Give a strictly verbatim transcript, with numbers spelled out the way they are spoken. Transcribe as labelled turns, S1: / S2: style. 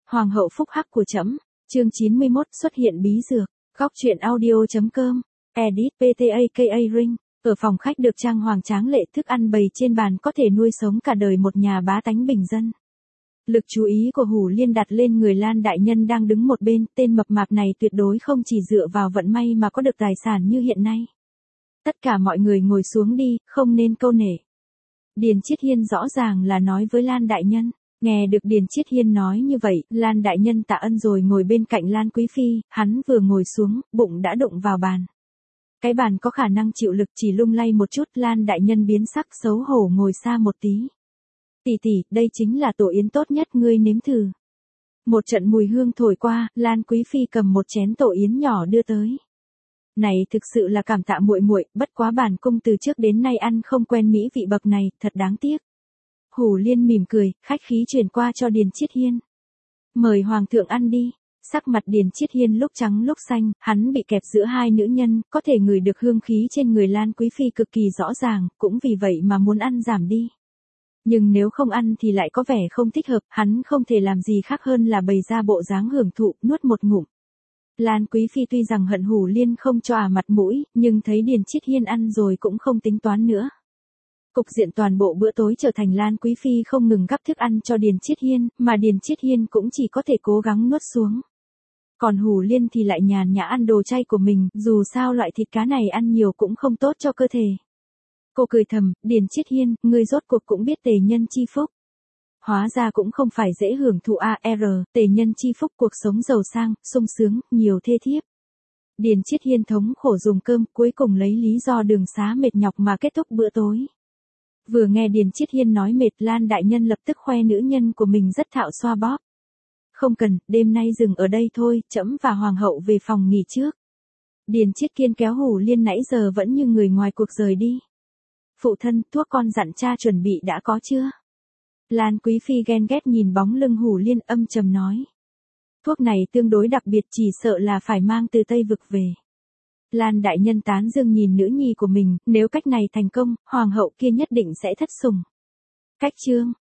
S1: Hoàng hậu phúc hắc của trẫm. Chương chín mươi mốt xuất hiện bí dược. Góc truyện audio.com. Edit pê tê a ca Ring. Ở phòng khách được trang hoàng tráng lệ, thức ăn bày trên bàn có thể nuôi sống cả đời một nhà bá tánh bình dân. Lực chú ý của Hủ Liên đặt lên người Lan đại nhân đang đứng một bên, tên mập mạp này tuyệt đối không chỉ dựa vào vận may mà có được tài sản như hiện nay. Tất cả mọi người ngồi xuống đi, không nên câu nể. Điền Chiết Hiên rõ ràng là nói với Lan đại nhân. Nghe được Điền Chiết Hiên nói như vậy, Lan đại nhân tạ ân rồi ngồi bên cạnh Lan Quý Phi, hắn vừa ngồi xuống, bụng đã đụng vào bàn. Cái bàn có khả năng chịu lực chỉ lung lay một chút, Lan đại nhân biến sắc xấu hổ ngồi xa một tí. Tỷ tỷ, đây chính là tổ yến tốt nhất, ngươi nếm thử. Một trận mùi hương thổi qua, Lan Quý Phi cầm một chén tổ yến nhỏ đưa tới. Này thực sự là cảm tạ muội muội, bất quá bản cung từ trước đến nay ăn không quen mỹ vị bậc này, thật đáng tiếc. Hủ Liên mỉm cười, khách khí chuyển qua cho Điền Chiết Hiên. Mời hoàng thượng ăn đi. Sắc mặt Điền Chiết Hiên lúc trắng lúc xanh, hắn bị kẹp giữa hai nữ nhân, có thể ngửi được hương khí trên người Lan Quý Phi cực kỳ rõ ràng, cũng vì vậy mà muốn ăn giảm đi. Nhưng nếu không ăn thì lại có vẻ không thích hợp, hắn không thể làm gì khác hơn là bày ra bộ dáng hưởng thụ, nuốt một ngụm. Lan Quý Phi tuy rằng hận Hủ Liên không cho ả mặt mũi, nhưng thấy Điền Chiết Hiên ăn rồi cũng không tính toán nữa. Cục diện toàn bộ bữa tối trở thành Lan Quý Phi không ngừng gắp thức ăn cho Điền Chiết Hiên, mà Điền Chiết Hiên cũng chỉ có thể cố gắng nuốt xuống. Còn Hủ Liên thì lại nhàn nhã ăn đồ chay của mình, dù sao loại thịt cá này ăn nhiều cũng không tốt cho cơ thể. Cô cười thầm, Điền Chiết Hiên, ngươi rốt cuộc cũng biết tề nhân chi phúc. Hóa ra cũng không phải dễ hưởng thụ a rờ, tề nhân chi phúc cuộc sống giàu sang, sung sướng, nhiều thê thiếp. Điền Chiết Hiên thống khổ dùng cơm, cuối cùng lấy lý do đường xá mệt nhọc mà kết thúc bữa tối. Vừa nghe Điền Chiết Hiên nói mệt, Lan đại nhân lập tức khoe nữ nhân của mình rất thạo xoa bóp. Không cần, đêm nay dừng ở đây thôi, trẫm và hoàng hậu về phòng nghỉ trước. Điền Chiết Kiên kéo Hủ Liên nãy giờ vẫn như người ngoài cuộc rời đi. Phụ thân, thuốc con dặn cha chuẩn bị đã có chưa? Lan Quý Phi ghen ghét nhìn bóng lưng Hủ Liên, âm trầm nói. Thuốc này tương đối đặc biệt, chỉ sợ là phải mang từ Tây Vực về. Lan đại nhân tán dương nhìn nữ nhi của mình, nếu cách này thành công, hoàng hậu kia nhất định sẽ thất sủng. Cách chương.